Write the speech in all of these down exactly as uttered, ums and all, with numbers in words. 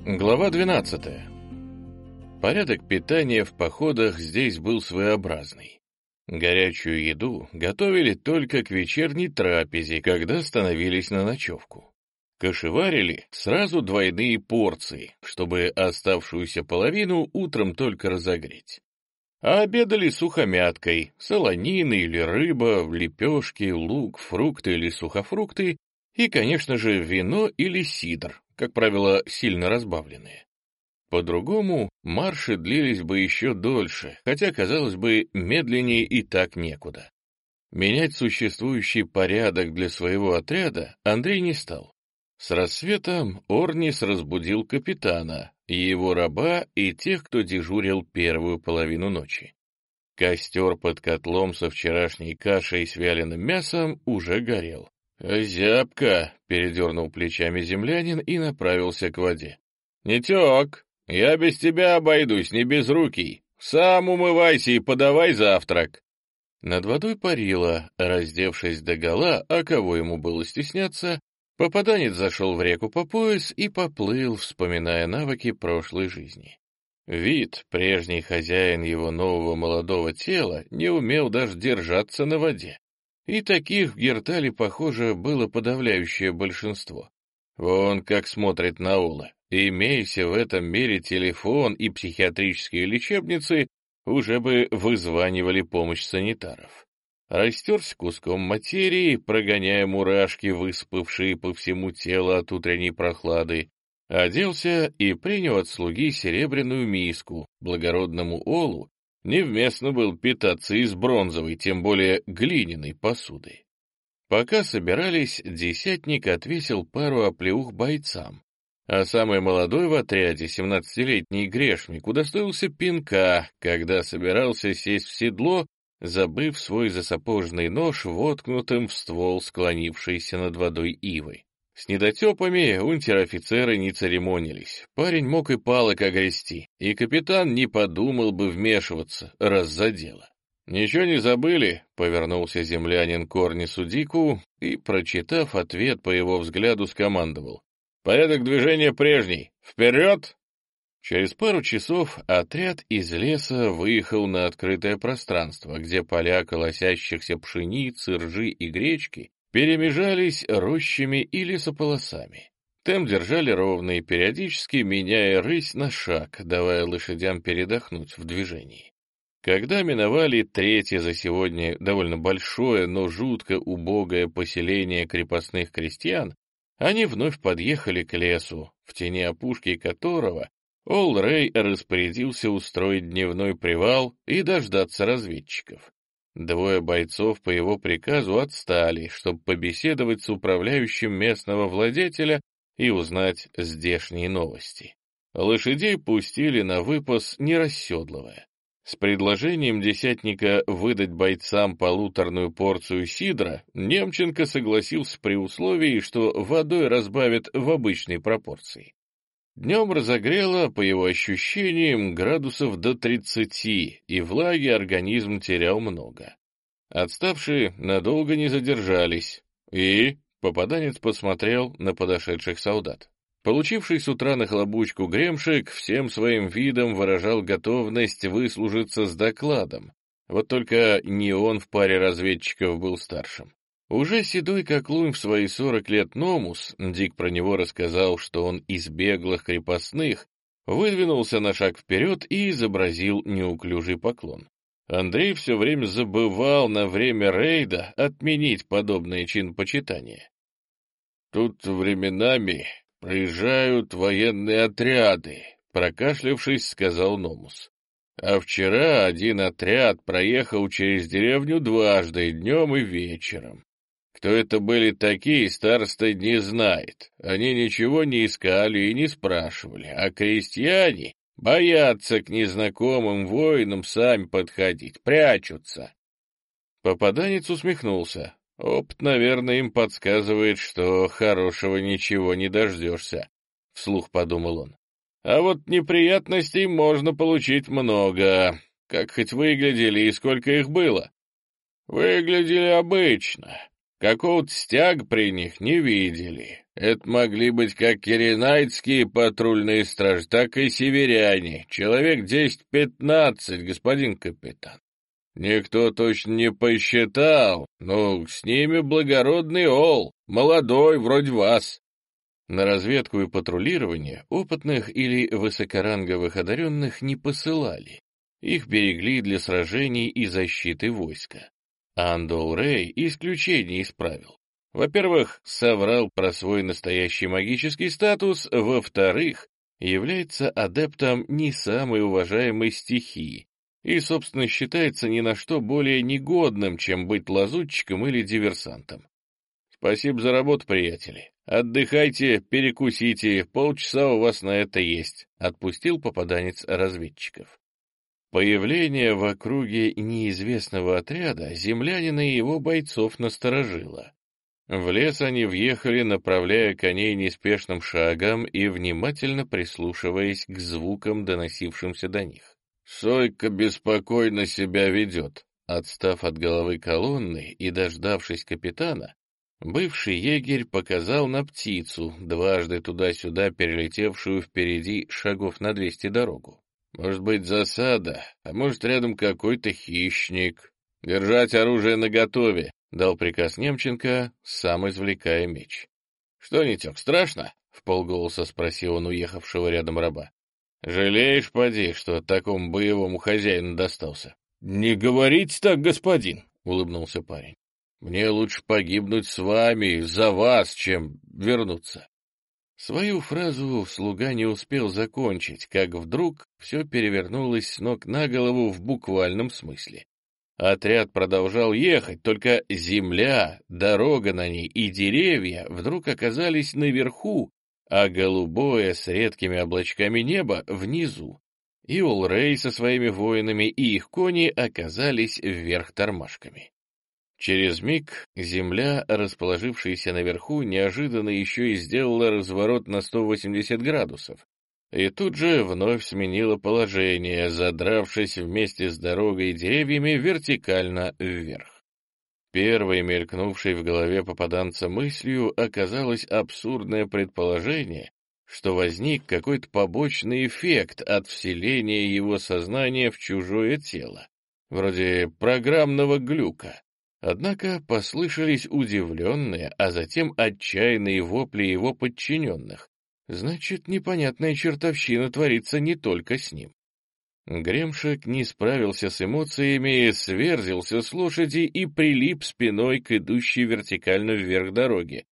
Глава двенадцатая. Порядок питания в походах здесь был своеобразный. Горячую еду готовили только к вечерней трапезе, когда становились на ночевку. Кошеварили сразу двойные порции, чтобы оставшуюся половину утром только разогреть. А обедали сухомяткой, солонина или рыба, лепешки, лук, фрукты или сухофрукты и, конечно же, вино или сидр, как правило, сильно разбавленные. По-другому марши длились бы еще дольше, хотя, казалось бы, медленнее и так некуда. Менять существующий порядок для своего отряда Андрей не стал. С рассветом Орнис разбудил капитана, его раба и тех, кто дежурил первую половину ночи. Костер под котлом со вчерашней кашей с вяленым мясом уже горел. «Зябко!» — передернул плечами землянин и направился к воде. «Нетек, я без тебя обойдусь, не безрукий. Сам умывайся и подавай завтрак». Над водой парило, раздевшись догола, а кого ему было стесняться, попаданец зашел в реку по пояс и поплыл, вспоминая навыки прошлой жизни. Вид, прежний хозяин его нового молодого тела, не умел даже держаться на воде. И таких в Гертале, похоже, было подавляющее большинство. Вон как смотрит на Ола. Имейся в этом мире телефон и психиатрические лечебницы, уже бы вызванивали помощь санитаров. Растерся куском материи, прогоняя мурашки, выспавшие по всему телу от утренней прохлады, оделся и принял от слуги серебряную миску. Благородному Олу невместно было питаться из бронзовой, тем более глиняной посуды. Пока собирались, десятник отвесил пару оплеух бойцам, а самый молодой в отряде, семнадцатилетний грешник, удостоился пинка, когда собирался сесть в седло, забыв свой засапожный нож, воткнутым в ствол склонившейся над водой ивы. С недотепами унтер-офицеры не церемонились. Парень мог и палок огрести, и капитан не подумал бы вмешиваться, раз за дело. «Ничего не забыли?» — повернулся землянин к Орнису Дику и, прочитав ответ по его взгляду, скомандовал. «Порядок движения прежний. Вперед!» Через пару часов отряд из леса выехал на открытое пространство, где поля колосящихся пшеницы, ржи и гречки перемежались рощами и лесополосами. Темп держали ровный, периодически меняя рысь на шаг, давая лошадям передохнуть в движении. Когда миновали третье за сегодня довольно большое, но жутко убогое поселение крепостных крестьян, они вновь подъехали к лесу, в тени опушки которого Ол Рей распорядился устроить дневной привал и дождаться разведчиков. Двое бойцов по его приказу отстали, чтобы побеседовать с управляющим местного владетеля и узнать здешние новости. Лошадей пустили на выпас, не расседлывая. С предложением десятника выдать бойцам полуторную порцию сидра Немченко согласился при условии, что водой разбавят в обычной пропорции. Днем разогрело, по его ощущениям, градусов до тридцати, и влаги организм терял много. Отставшие надолго не задержались, и попаданец посмотрел на подошедших солдат. Получивший с утра нахлобучку гремшик всем своим видом выражал готовность выслужиться с докладом, вот только не он в паре разведчиков был старшим. Уже седой как лунь в свои сорок лет Номус, Дик про него рассказал, что он из беглых крепостных, выдвинулся на шаг вперед и изобразил неуклюжий поклон. Андрей все время забывал на время рейда отменить подобное чинпочитание. «Тут временами проезжают военные отряды», — прокашлявшись, сказал Номус. «А вчера один отряд проехал через деревню дважды, днем и вечером. Кто это были такие, староста не знает. Они ничего не искали и не спрашивали, а крестьяне боятся к незнакомым воинам сами подходить, прячутся». Попаданец усмехнулся. Опыт, наверное, им подсказывает, что хорошего ничего не дождешься, — вслух подумал он. А вот неприятностей можно получить много. Как хоть выглядели и сколько их было? Выглядели обычно. Какого-то стяга при них не видели. Это могли быть как киренайцкие патрульные стражи, так и северяне. Человек десять-пятнадцать, господин капитан. Никто точно не посчитал, но с ними благородный ол, молодой, вроде вас. На разведку и патрулирование опытных или высокоранговых одаренных не посылали. Их берегли для сражений и защиты войска. Андол Рэй исключение из правил. Во-первых, соврал про свой настоящий магический статус, во-вторых, является адептом не самой уважаемой стихии и, собственно, считается ни на что более негодным, чем быть лазутчиком или диверсантом. Спасибо за работу, приятели. Отдыхайте, перекусите, полчаса у вас на это есть, — отпустил попаданец разведчиков. Появление в округе неизвестного отряда землянина и его бойцов насторожило. В лес они въехали, направляя коней неспешным шагом и внимательно прислушиваясь к звукам, доносившимся до них. «Сойка беспокойно себя ведет». Отстав от головы колонны и дождавшись капитана, бывший егерь показал на птицу, дважды туда-сюда перелетевшую впереди шагов на двести дорогу. «Может быть, засада, а может, рядом какой-то хищник. Держать оружие наготове», — дал приказ Немченко, сам извлекая меч. «Что, Нитек, страшно?» — вполголоса спросил он уехавшего рядом раба. «Жалеешь, поди, что такому боевому хозяину достался?» «Не говорите так, господин!» — улыбнулся парень. «Мне лучше погибнуть с вами, за вас, чем вернуться». Свою фразу слуга не успел закончить, как вдруг все перевернулось с ног на голову в буквальном смысле. Отряд продолжал ехать, только земля, дорога на ней и деревья вдруг оказались наверху, а голубое с редкими облачками небо внизу. И Улрей со своими воинами и их кони оказались вверх тормашками. Через миг земля, расположившаяся наверху, неожиданно еще и сделала разворот на сто восемьдесят градусов, и тут же вновь сменила положение, задравшись вместе с дорогой и деревьями вертикально вверх. Первой мелькнувшей в голове попаданца мыслью оказалось абсурдное предположение, что возник какой-то побочный эффект от вселения его сознания в чужое тело, вроде программного глюка. Однако послышались удивленные, а затем отчаянные вопли его подчиненных. Значит, непонятная чертовщина творится не только с ним. Гремшик не справился с эмоциями, сверзился с лошади и прилип спиной к идущей вертикально вверх дороге.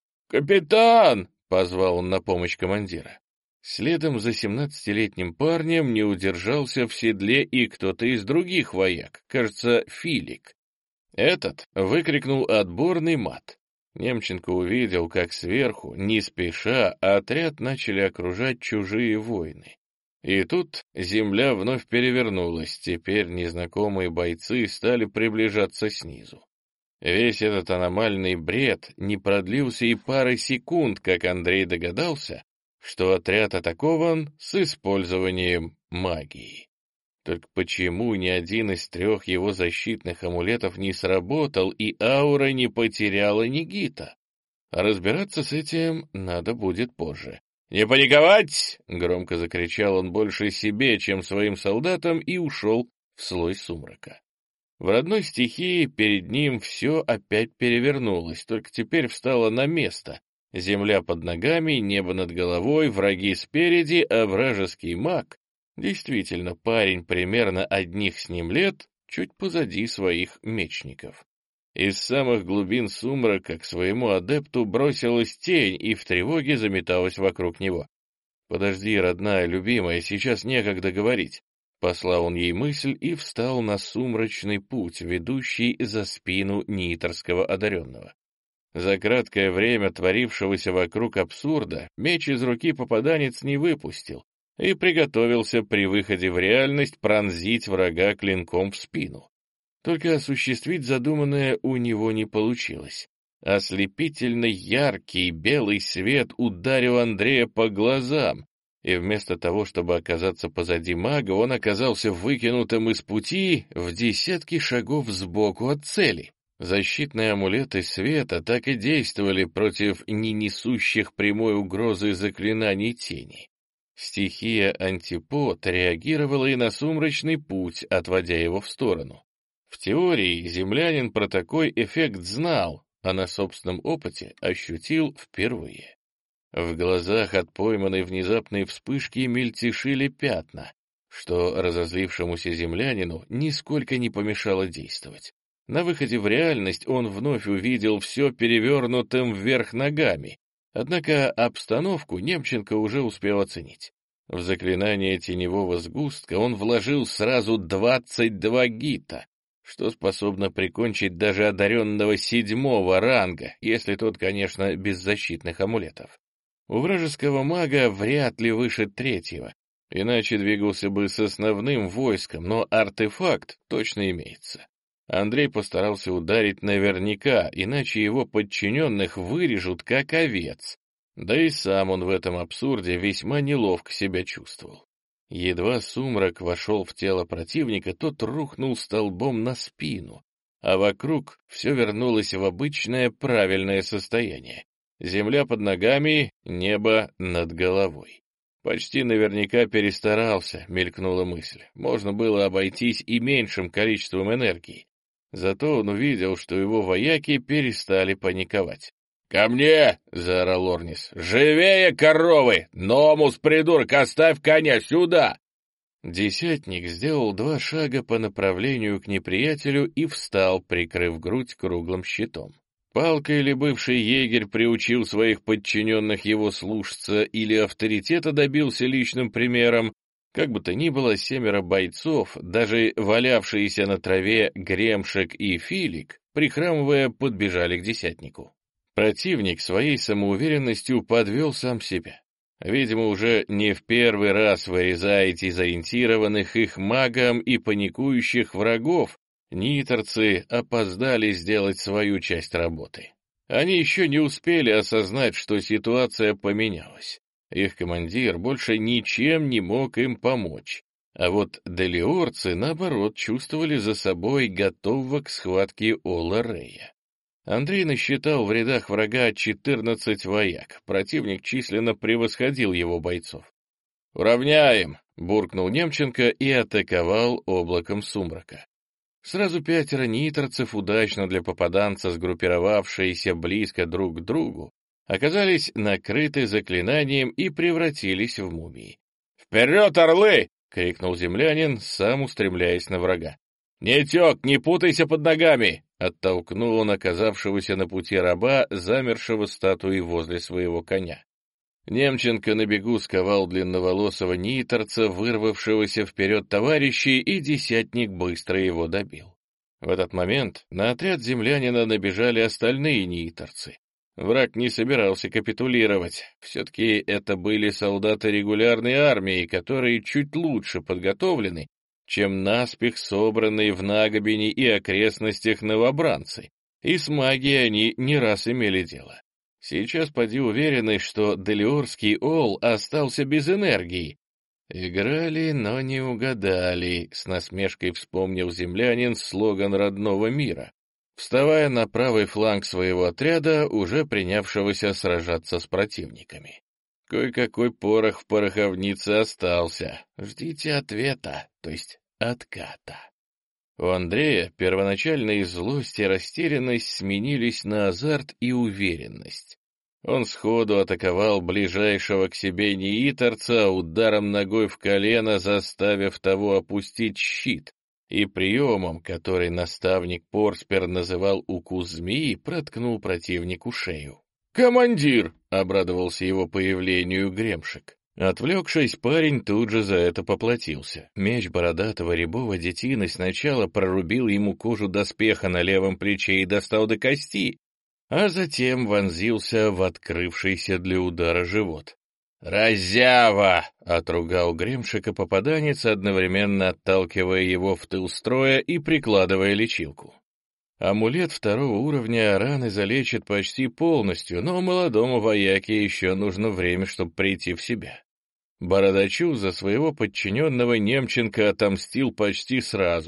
«Капитан!» — позвал он на помощь командира. Следом за семнадцатилетним парнем не удержался в седле и кто-то из других вояк, кажется, Филик. Этот выкрикнул отборный мат. Немченко увидел, как сверху, не спеша, отряд начали окружать чужие воины. И тут земля вновь перевернулась, теперь незнакомые бойцы стали приближаться снизу. Весь этот аномальный бред не продлился и пары секунд, как Андрей догадался, что отряд атакован с использованием магии. Только почему ни один из трех его защитных амулетов не сработал и аура не потеряла Нигита? Разбираться с этим надо будет позже. «Не паниковать!» — громко закричал он больше себе, чем своим солдатам, и ушел в слой сумрака. В родной стихии перед ним все опять перевернулось, только теперь встало на место. Земля под ногами, небо над головой, враги спереди, а вражеский маг, действительно парень примерно одних с ним лет, чуть позади своих мечников. Из самых глубин сумрака к своему адепту бросилась тень и в тревоге заметалась вокруг него. «Подожди, родная, любимая, сейчас некогда говорить». Послал он ей мысль и встал на сумрачный путь, ведущий за спину нииторского одаренного. За краткое время творившегося вокруг абсурда меч из руки попаданец не выпустил и приготовился при выходе в реальность пронзить врага клинком в спину. Только осуществить задуманное у него не получилось. Ослепительно яркий белый свет ударил Андрея по глазам, и вместо того, чтобы оказаться позади мага, он оказался выкинутым из пути в десятки шагов сбоку от цели. Защитные амулеты света так и действовали против не несущих прямой угрозы заклинаний тени. Стихия антипод реагировала и на сумрачный путь, отводя его в сторону. В теории землянин про такой эффект знал, а на собственном опыте ощутил впервые. В глазах от пойманной внезапной вспышки мельтешили пятна, что разозлившемуся землянину нисколько не помешало действовать. На выходе в реальность он вновь увидел все перевернутым вверх ногами, однако обстановку Немченко уже успел оценить. В заклинание теневого сгустка он вложил сразу двадцать два гита, что способно прикончить даже одаренного седьмого ранга, если тот, конечно, без защитных амулетов. У вражеского мага вряд ли выше третьего, иначе двигался бы с основным войском, но артефакт точно имеется. Андрей постарался ударить наверняка, иначе его подчиненных вырежут как овец. Да и сам он в этом абсурде весьма неловко себя чувствовал. Едва сумрак вошел в тело противника, тот рухнул столбом на спину, а вокруг все вернулось в обычное правильное состояние. Земля под ногами, небо над головой. Почти наверняка перестарался, мелькнула мысль. Можно было обойтись и меньшим количеством энергии. Зато он увидел, что его вояки перестали паниковать. «Ко мне!» — заорал Орнис. «Живее, коровы! Номус, придурок, оставь коня сюда!» Десятник сделал два шага по направлению к неприятелю и встал, прикрыв грудь круглым щитом. Палка или бывший егерь приучил своих подчиненных его слушаться или авторитета добился личным примером. Как бы то ни было, семеро бойцов, даже валявшиеся на траве Гремшек и Филик, прихрамывая, подбежали к десятнику. Противник своей самоуверенностью подвел сам себя. Видимо, уже не в первый раз вырезает из ориентированных их магом и паникующих врагов, ниторцы опоздали сделать свою часть работы. Они еще не успели осознать, что ситуация поменялась. Их командир больше ничем не мог им помочь, а вот делиорцы, наоборот, чувствовали за собой готового к схватке Ола Рея. Андрей насчитал в рядах врага четырнадцать вояк, противник численно превосходил его бойцов. «Уравняем!» — буркнул Немченко и атаковал облаком сумрака. Сразу пятеро ниторцев, удачно для попаданца, сгруппировавшиеся близко друг к другу, оказались накрыты заклинанием и превратились в мумии. «Вперед, орлы!» — крикнул землянин, сам устремляясь на врага. «Не тек, не путайся под ногами!» — оттолкнул он оказавшегося на пути раба, замершего статуей возле своего коня. Немченко на бегу сковал длинноволосого ниторца, вырвавшегося вперед товарищей, и десятник быстро его добил. В этот момент на отряд землянина набежали остальные ниторцы. Враг не собирался капитулировать. Все-таки это были солдаты регулярной армии, которые чуть лучше подготовлены, чем наспех собранные в Нагобине и окрестностях новобранцы, и с магией они не раз имели дело. Сейчас поди уверены, что делиорский ол остался без энергии. Играли, но не угадали, с насмешкой вспомнил землянин слоган родного мира, вставая на правый фланг своего отряда, уже принявшегося сражаться с противниками. Кое-какой порох в пороховнице остался. Ждите ответа, то есть отката. У Андрея первоначальные злость и растерянность сменились на азарт и уверенность. Он сходу атаковал ближайшего к себе неиторца, ударом ногой в колено заставив того опустить щит, и приемом, который наставник Порспер называл укус змеи, проткнул противнику шею. «Командир!» — обрадовался его появлению Гремшек. Отвлекшись, парень тут же за это поплатился. Меч бородатого рябого детины сначала прорубил ему кожу доспеха на левом плече и достал до кости, а затем вонзился в открывшийся для удара живот. «Разява!» — отругал Гремшика попаданец, одновременно отталкивая его в тыл строя и прикладывая лечилку. Амулет второго уровня раны залечит почти полностью, но молодому вояке еще нужно время, чтобы прийти в себя. Бородачу за своего подчиненного Немченко отомстил почти сразу.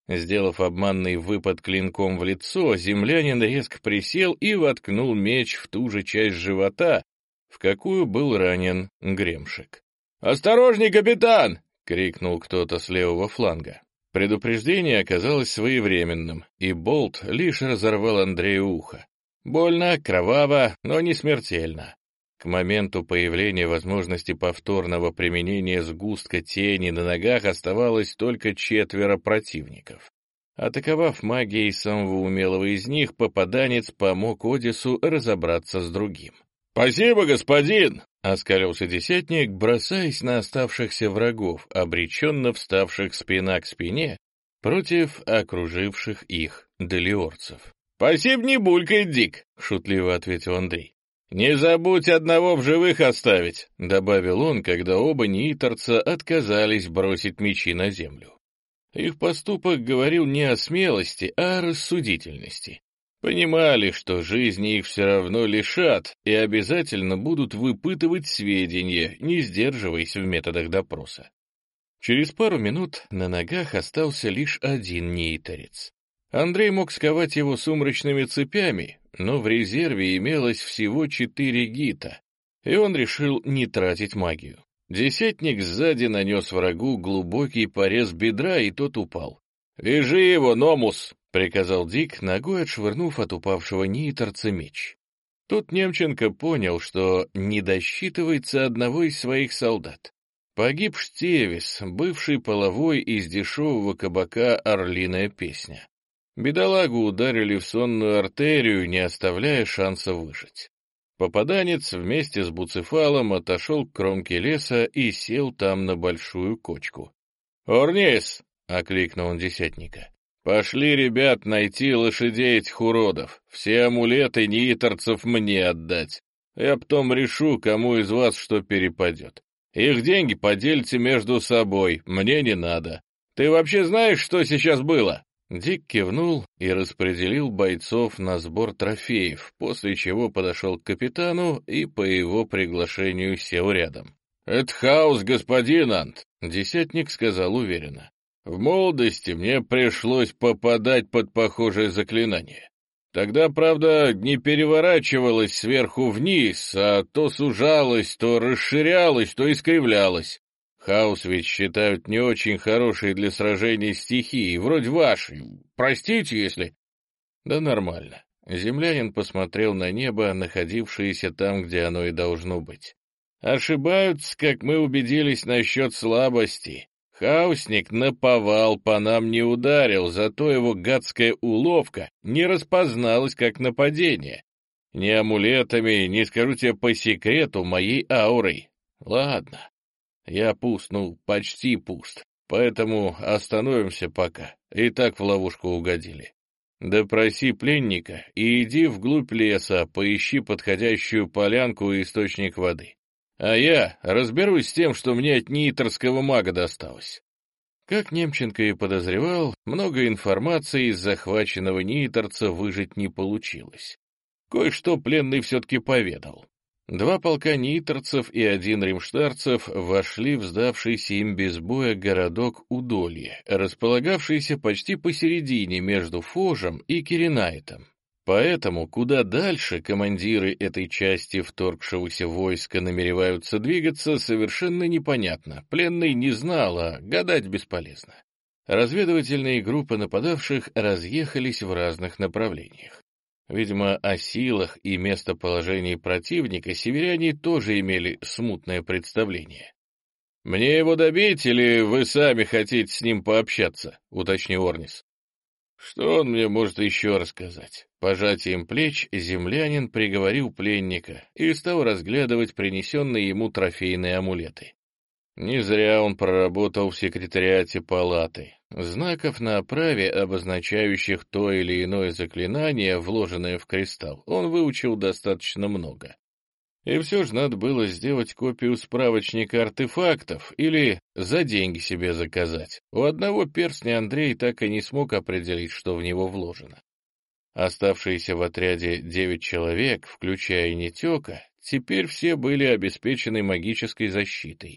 Сделав обманный выпад клинком в лицо, землянин резко присел и воткнул меч в ту же часть живота, в какую был ранен Гремшик. «Осторожней, капитан!» — крикнул кто-то с левого фланга. Предупреждение оказалось своевременным, и болт лишь разорвал Андрею ухо. Больно, кроваво, но не смертельно. К моменту появления возможности повторного применения сгустка тени на ногах оставалось только четверо противников. Атаковав магией самого умелого из них, попаданец помог Одису разобраться с другим. «Спасибо, господин!» — оскалился десятник, бросаясь на оставшихся врагов, обреченно вставших спина к спине против окруживших их делиорцев. «Спасибо, не булькает, Дик!» — шутливо ответил Андрей. «Не забудь одного в живых оставить», — добавил он, когда оба неиторца отказались бросить мечи на землю. Их поступок говорил не о смелости, а о рассудительности. Понимали, что жизни их все равно лишат, и обязательно будут выпытывать сведения, не сдерживаясь в методах допроса. Через пару минут на ногах остался лишь один неиторец. Андрей мог сковать его сумрачными цепями, но в резерве имелось всего четыре гита, и он решил не тратить магию. Десятник сзади нанес врагу глубокий порез бедра, и тот упал. «Вяжи его, Номус!» — приказал Дик, ногой отшвырнув от упавшего неиторца меч. Тут Немченко понял, что не досчитывается одного из своих солдат. Погиб Штевис, бывший половой из дешевого кабака «Орлиная песня». Бедолагу ударили в сонную артерию, не оставляя шанса выжить. Попаданец вместе с Буцефалом отошел к кромке леса и сел там на большую кочку. «Орнис!» — окликнул он десятника. «Пошли, ребят, найти лошадей этих уродов. Все амулеты неиторцев мне отдать. Я потом решу, кому из вас что перепадет. Их деньги поделите между собой, мне не надо. Ты вообще знаешь, что сейчас было?» Дик кивнул и распределил бойцов на сбор трофеев, после чего подошел к капитану и по его приглашению сел рядом. «Это хаос, господин Ант», — десятник сказал уверенно. «В молодости мне пришлось попадать под похожее заклинание. Тогда, правда, не переворачивалось сверху вниз, а то сужалось, то расширялось, то искривлялось. Хаос ведь считают не очень хорошей для сражений стихией, вроде вашей. Простите, если...» «Да нормально». Землянин посмотрел на небо, находившееся там, где оно и должно быть. «Ошибаются, как мы убедились насчет слабости. Хаосник наповал по нам не ударил, зато его гадская уловка не распозналась как нападение. Ни амулетами, не скажу тебе по секрету, моей аурой. Ладно». Я пуст, ну, почти пуст, поэтому остановимся пока, и так в ловушку угодили. Допроси пленника и иди вглубь леса, поищи подходящую полянку и источник воды. А я разберусь с тем, что мне от неиторского мага досталось». Как Немченко и подозревал, много информации из захваченного неиторца выжить не получилось. Кое-что пленный все-таки поведал. Два полка ниторцев и один римштарцев вошли в сдавшийся им без боя городок Удолье, располагавшийся почти посередине между Фожем и Киренайтом. Поэтому куда дальше командиры этой части вторгшегося войска намереваются двигаться, совершенно непонятно. Пленный не знал, а гадать бесполезно. Разведывательные группы нападавших разъехались в разных направлениях. Видимо, о силах и местоположении противника северяне тоже имели смутное представление. «Мне его добить, или вы сами хотите с ним пообщаться?» — уточнил Орнис. «Что он мне может еще рассказать?» Пожатием плеч землянин приговорил пленника и стал разглядывать принесенные ему трофейные амулеты. Не зря он проработал в секретариате палаты. Знаков на оправе, обозначающих то или иное заклинание, вложенное в кристалл, он выучил достаточно много. И все же надо было сделать копию справочника артефактов или за деньги себе заказать. У одного перстня Андрей так и не смог определить, что в него вложено. Оставшиеся в отряде девять человек, включая Нетека, теперь все были обеспечены магической защитой.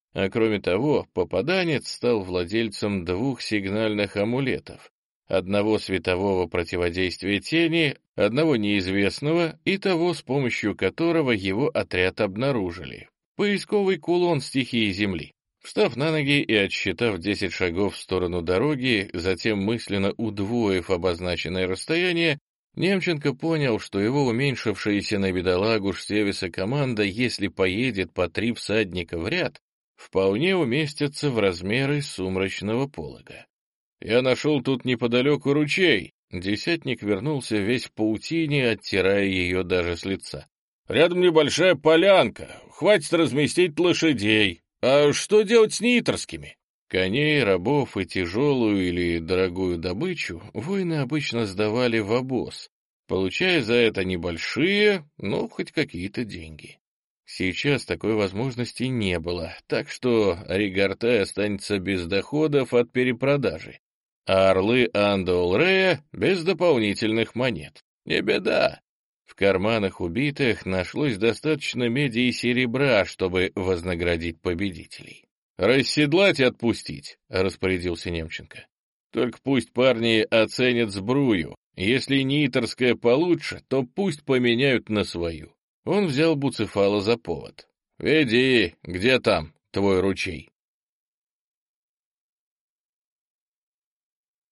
А кроме того, попаданец стал владельцем двух сигнальных амулетов, одного светового противодействия тени, одного неизвестного и того, с помощью которого его отряд обнаружили. Поисковый кулон стихии Земли. Встав на ноги и отсчитав десять шагов в сторону дороги, затем мысленно удвоив обозначенное расстояние, Немченко понял, что его уменьшившаяся на бедолагу Штевиса команда, если поедет по три всадника в ряд, вполне уместится в размеры сумрачного полога. «Я нашел тут неподалеку ручей». Десятник вернулся весь в паутине, оттирая ее даже с лица. «Рядом небольшая полянка, хватит разместить лошадей. А что делать с ниторскими?» Коней, рабов и тяжелую или дорогую добычу воины обычно сдавали в обоз, получая за это небольшие, но хоть какие-то деньги. Сейчас такой возможности не было, так что Ригартай останется без доходов от перепродажи, а орлы Андоулрея без дополнительных монет. Не беда. В карманах убитых нашлось достаточно меди и серебра, чтобы вознаградить победителей. «Расседлать и отпустить», — распорядился Немченко. «Только пусть парни оценят сбрую. Если ниторская получше, то пусть поменяют на свою». Он взял Буцефала за повод. «Веди, где там твой ручей?»